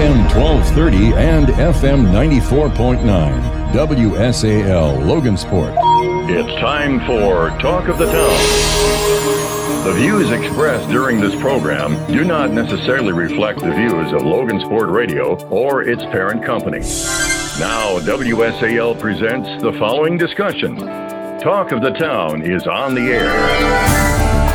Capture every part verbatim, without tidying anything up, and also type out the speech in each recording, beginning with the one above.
M twelve thirty and F M ninety-four point nine, W S A L Logansport. It's time for Talk of the Town. The views expressed during this program do not necessarily reflect the views of Logansport Radio or its parent company. Now, W S A L presents the following discussion. Talk of the Town is on the air.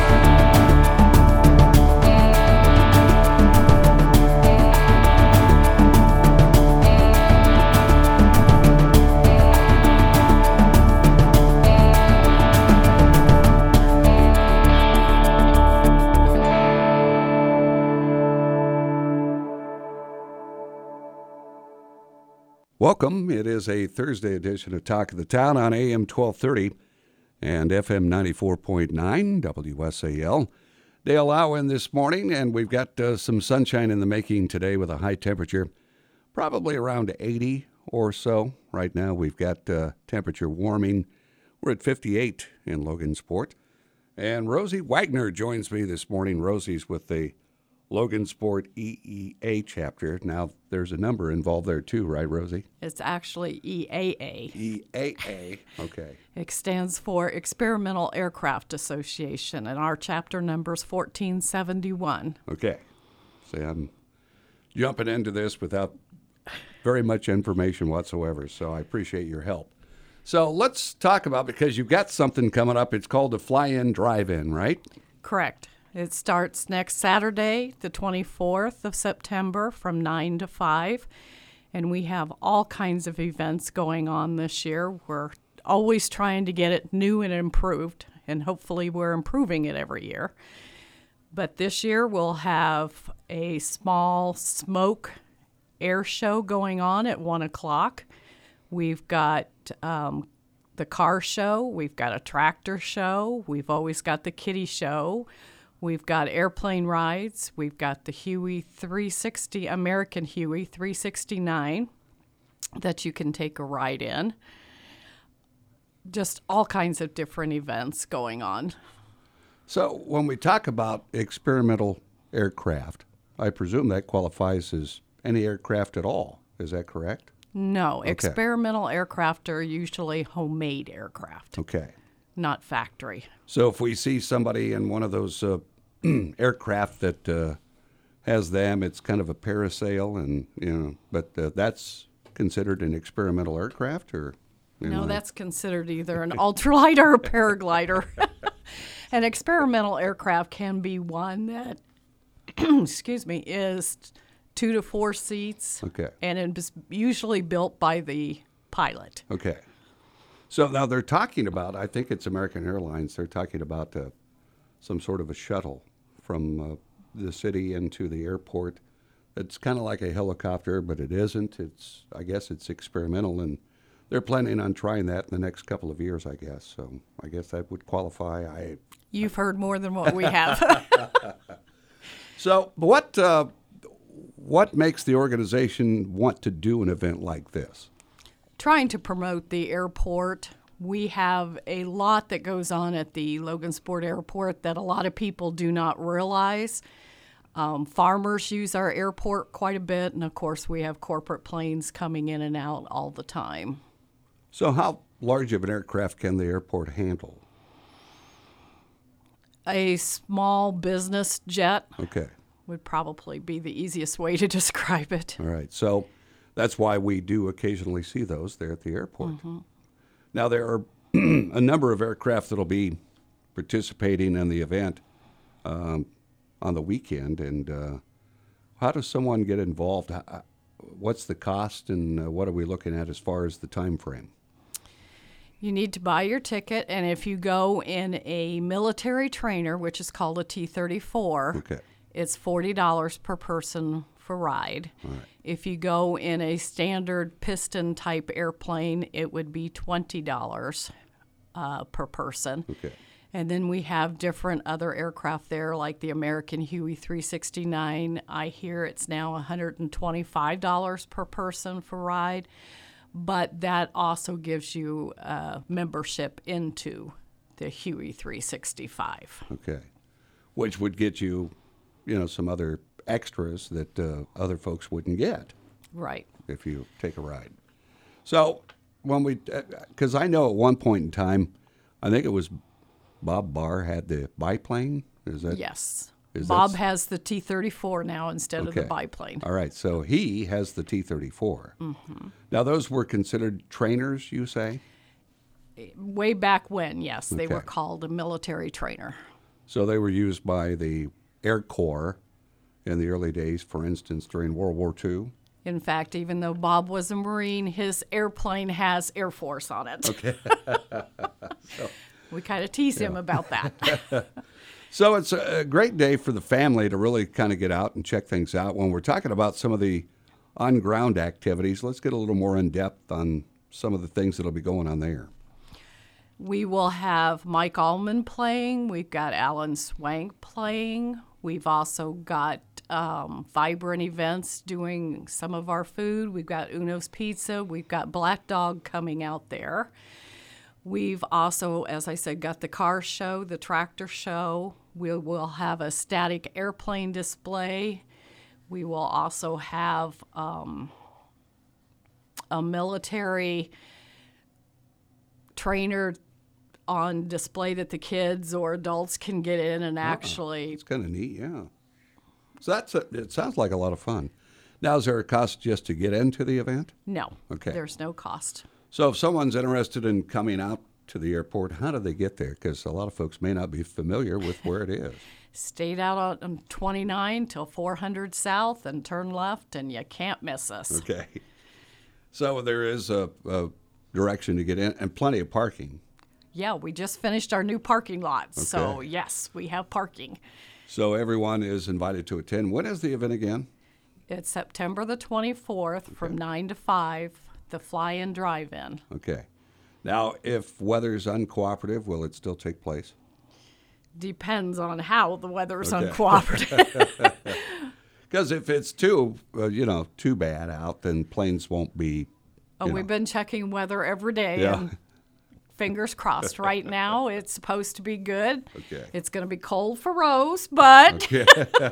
Welcome. It is a Thursday edition of Talk of the Town on A M twelve thirty and F M ninety-four point nine, W S A L. Dale Owen this morning, and we've got uh, some sunshine in the making today with a high temperature, probably around eighty or so. Right now we've got uh, temperature warming. We're at fifty-eight in Logansport. And Rosie Wagner joins me this morning. Rosie's with the Logansport E E A chapter. Now, there's a number involved there too, right, Rosie? It's actually E A A. E A A, okay. It stands for Experimental Aircraft Association, and our chapter number is fourteen seventy-one. Okay. See, I'm jumping into this without very much information whatsoever, so I appreciate your help. So let's talk about, because you've got something coming up. It's called the Fly-In Drive-In, right? Correct. It starts next Saturday, the twenty-fourth of September, from nine to five. And we have all kinds of events going on this year. We're always trying to get it new and improved, and hopefully we're improving it every year. But this year we'll have a small smoke air show going on at one o'clock. We've got um, the car show. We've got a tractor show. We've always got the kiddie show. We've got airplane rides. We've got the Huey three sixty, American Huey three sixty-nine that you can take a ride in. Just all kinds of different events going on. So when we talk about experimental aircraft, I presume that qualifies as any aircraft at all. Is that correct? No. Okay. Experimental aircraft are usually homemade aircraft. Okay. Not factory. So if we see somebody in one of those uh, aircraft that uh, has them, it's kind of a parasail, and you know, but uh, that's considered an experimental aircraft, or no, I... that's considered either an ultralight or a paraglider. An experimental aircraft can be one that, excuse me, is two to four seats. Okay. And it is usually built by the pilot. Okay. So now they're talking about, I think it's American Airlines, they're talking about uh, some sort of a shuttle from uh, the city into the airport. It's kind of like a helicopter, but it isn't. It's, I guess it's experimental, and they're planning on trying that in the next couple of years, I guess. So I guess that would qualify. I You've heard more than what we have. So what uh, what makes the organization want to do an event like this? Trying to promote the airport. We have a lot that goes on at the Logansport Airport that a lot of people do not realize. Um, farmers use our airport quite a bit, and of course we have corporate planes coming in and out all the time. So how large of an aircraft can the airport handle? A small business jet Okay. would probably be the easiest way to describe it. All right. So that's why we do occasionally see those there at the airport. Mm-hmm. Now, there are a number of aircraft that will be participating in the event um, on the weekend. And uh, how does someone get involved? How, what's the cost, and uh, what are we looking at as far as the time frame? You need to buy your ticket, and if you go in a military trainer, which is called a T thirty-four, Okay. it's forty dollars per person for ride. All right. If you go in a standard piston type airplane, it would be twenty dollars uh, per person. Okay. And then we have different other aircraft there, like the American Huey three sixty-nine. I hear it's now one hundred twenty-five dollars per person for ride, but that also gives you uh, membership into the Huey three sixty-five. Okay. Which would get you, you know, some other extras that uh, other folks wouldn't get Right. if you take a ride. So when we, because I know at one point in time, I think it was Bob Barr had the biplane. Is that Yes. Is Bob that- has the T thirty-four now instead of the Okay. biplane. All right, so he has the T thirty-four. Mm-hmm. Now those were considered trainers, you say? Way back when, yes, they were Okay. called a military trainer. So they were used by the Air Corps in the early days, for instance, during World War Two. In fact, even though Bob was a Marine, his airplane has Air Force on it. Okay. We kind of tease him about that. So it's a great day for the family to really kind of get out and check things out. When we're talking about some of the on-ground activities, let's get a little more in-depth on some of the things that'll be going on there. We will have Mike Allman playing. We've got Alan Swank playing. We've also got um, Vibrant Events doing some of our food. We've got Uno's Pizza. We've got Black Dog coming out there. We've also, as I said, got the car show, the tractor show. We will have a static airplane display. We will also have um, a military trainer on display that the kids or adults can get in and actually. It's kind of neat, yeah. So that's a, it sounds like a lot of fun. Now, is there a cost just to get into the event? No, Okay. there's no cost. So if someone's interested in coming out to the airport, how do they get there? Because a lot of folks may not be familiar with where it is. Stayed out on- on twenty-nine till four hundred South and turn left, and you can't miss us. Okay. So there is a, a direction to get in and plenty of parking. Yeah, we just finished our new parking lot, so Okay. yes, we have parking. So everyone is invited to attend. When is the event again? It's September the twenty-fourth from nine to five, the fly-in drive-in. Okay. Now, if weather's uncooperative, will it still take place? Depends on how the weather's Okay. uncooperative. Because if it's too, uh, you know, too bad out, then planes won't be. Oh, you we've know. been checking weather every day, Yeah. and fingers crossed. Right now, it's supposed to be good. Okay. It's going to be cold for Rose, but Okay.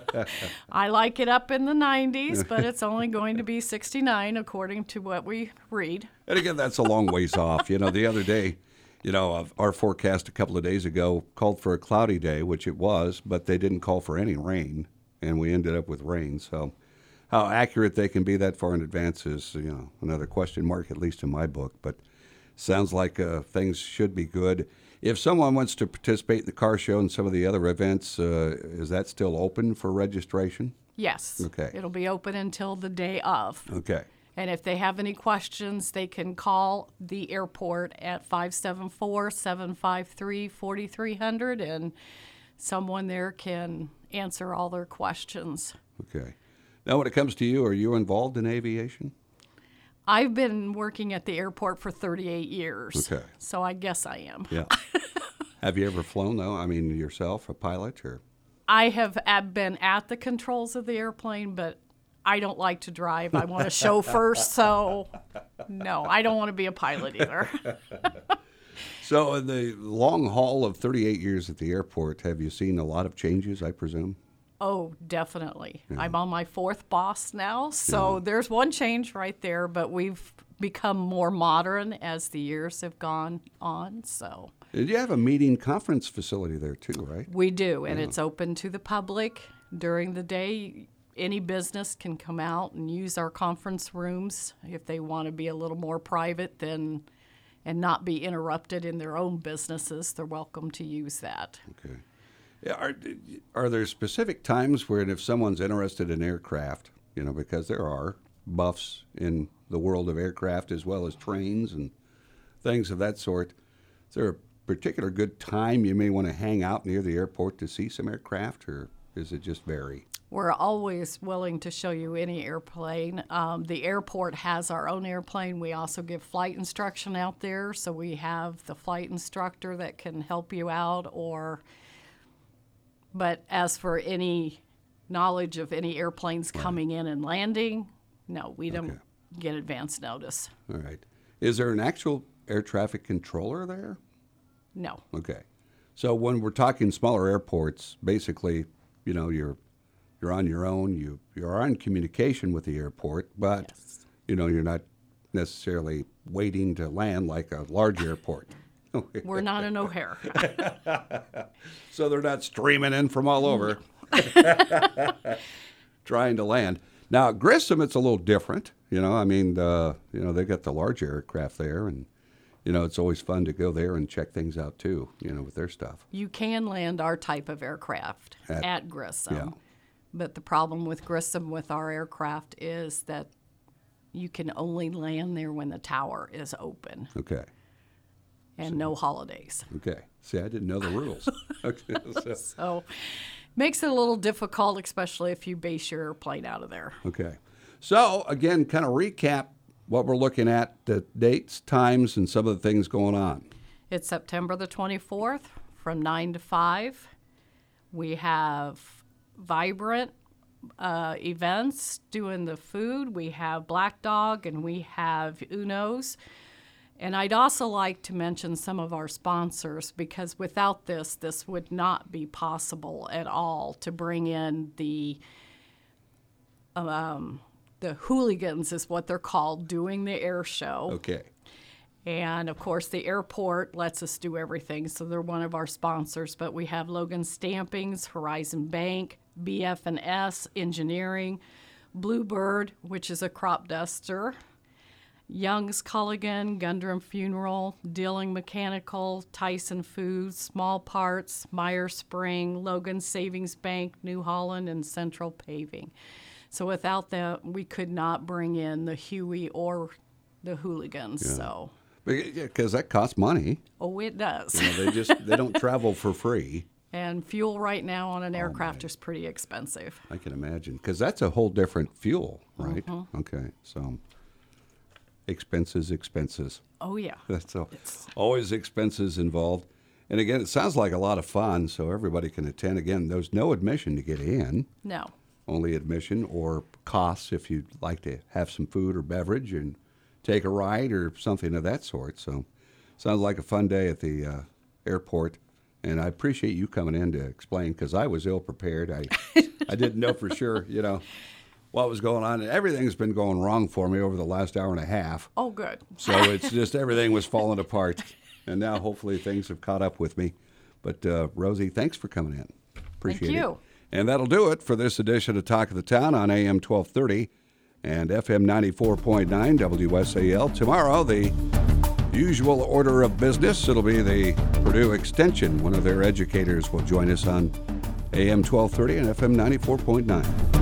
I like it up in the nineties, but it's only going to be sixty-nine according to what we read. And again, that's a long ways off. You know, the other day, you know, of our forecast a couple of days ago called for a cloudy day, which it was, but they didn't call for any rain, and we ended up with rain. So how accurate they can be that far in advance is, you know, another question mark, at least in my book. But sounds like uh, things should be good. If someone wants to participate in the car show and some of the other events, uh, is that still open for registration? Yes. Okay. It'll be open until the day of. Okay. And if they have any questions, they can call the airport at five seven four, seven five three, four three zero zero, and someone there can answer all their questions. Okay. Now, when it comes to you, are you involved in aviation? I've been working at the airport for thirty-eight years. Okay. So I guess I am. Yeah. Have you ever flown, though? I mean, yourself, a pilot, or? I have ab- been at the controls of the airplane, but I don't like to drive. I want to chauffeur, so no, I don't want to be a pilot either. So, in the long haul of thirty-eight years at the airport, have you seen a lot of changes, I presume? Oh, definitely. I'm on my fourth boss now, so there's one change right there, but we've become more modern as the years have gone on, so. And you have a meeting conference facility there, too, right? We do, and it's open to the public during the day. Any business can come out and use our conference rooms if they want to be a little more private than and not be interrupted in their own businesses. They're welcome to use that. Okay. Yeah, Are, are there specific times where if someone's interested in aircraft, you know, because there are buffs in the world of aircraft as well as trains and things of that sort, is there a particular good time you may want to hang out near the airport to see some aircraft, or does it just vary? We're always willing to show you any airplane. Um, the airport has our own airplane. We also give flight instruction out there, so we have the flight instructor that can help you out. Or, but as for any knowledge of any airplanes coming in and landing, no, we don't Okay. get advance notice. All right. Is there an actual air traffic controller there? No. Okay. So when we're talking smaller airports, basically, you know, your you're on your own. You you're on communication with the airport, but Yes. you know you're not necessarily waiting to land like a large airport. We're not in O'Hare. So they're not streaming in from all over trying to land. Now, at Grissom, it's a little different. You know, I mean, uh, you know, they got the large aircraft there, and, you know, it's always fun to go there and check things out, too, you know, with their stuff. You can land our type of aircraft At- at, Grissom. yeah. But the problem with Grissom with our aircraft is that you can only land there when the tower is open Okay. and no holidays. Okay. See, I didn't know the rules. Okay. So, So makes it a little difficult, especially if you base your airplane out of there. okay. So, again, kind of recap what we're looking at, the dates, times, and some of the things going on. It's September the twenty-fourth from nine to five. We have vibrant uh, events doing the food. We have Black Dog and we have Uno's. And I'd also like to mention some of our sponsors, because without this, this would not be possible at all to bring in the um, the hooligans is what they're called, doing the air show. Okay. And of course, the airport lets us do everything, so they're one of our sponsors. But we have Logan Stampings, Horizon Bank, B F and S Engineering, Bluebird, which is a crop duster, Young's Culligan, Gundram Funeral, Dealing Mechanical, Tyson Foods, Small Parts, Meyer Spring, Logan Savings Bank, New Holland, and Central Paving. So without that, we could not bring in the Huey or the hooligans. Yeah. So, Because that costs money. oh, it does. You know, they just they don't travel for free. And fuel right now on an aircraft is pretty expensive. I can imagine, because that's a whole different fuel, right? Mm-hmm. Okay, so expenses, expenses. Oh, yeah. That's all, always expenses involved. And again, it sounds like a lot of fun, so everybody can attend. Again, there's no admission to get in, No. only admission or costs if you'd like to have some food or beverage and take a ride or something of that sort. So sounds like a fun day at the uh, airport. And I appreciate you coming in to explain, because I was ill prepared. I I didn't know for sure, you know, what was going on. And everything's been going wrong for me over the last hour and a half. Oh, good. So it's just everything was falling apart. And now hopefully things have caught up with me. But uh, Rosie, thanks for coming in. Appreciate Thank it. you. And that'll do it for this edition of Talk of the Town on A M twelve thirty and F M ninety-four point nine W S A L. Tomorrow, the usual order of business. It'll be the Purdue Extension. One of their educators will join us on A M twelve thirty and F M ninety-four point nine.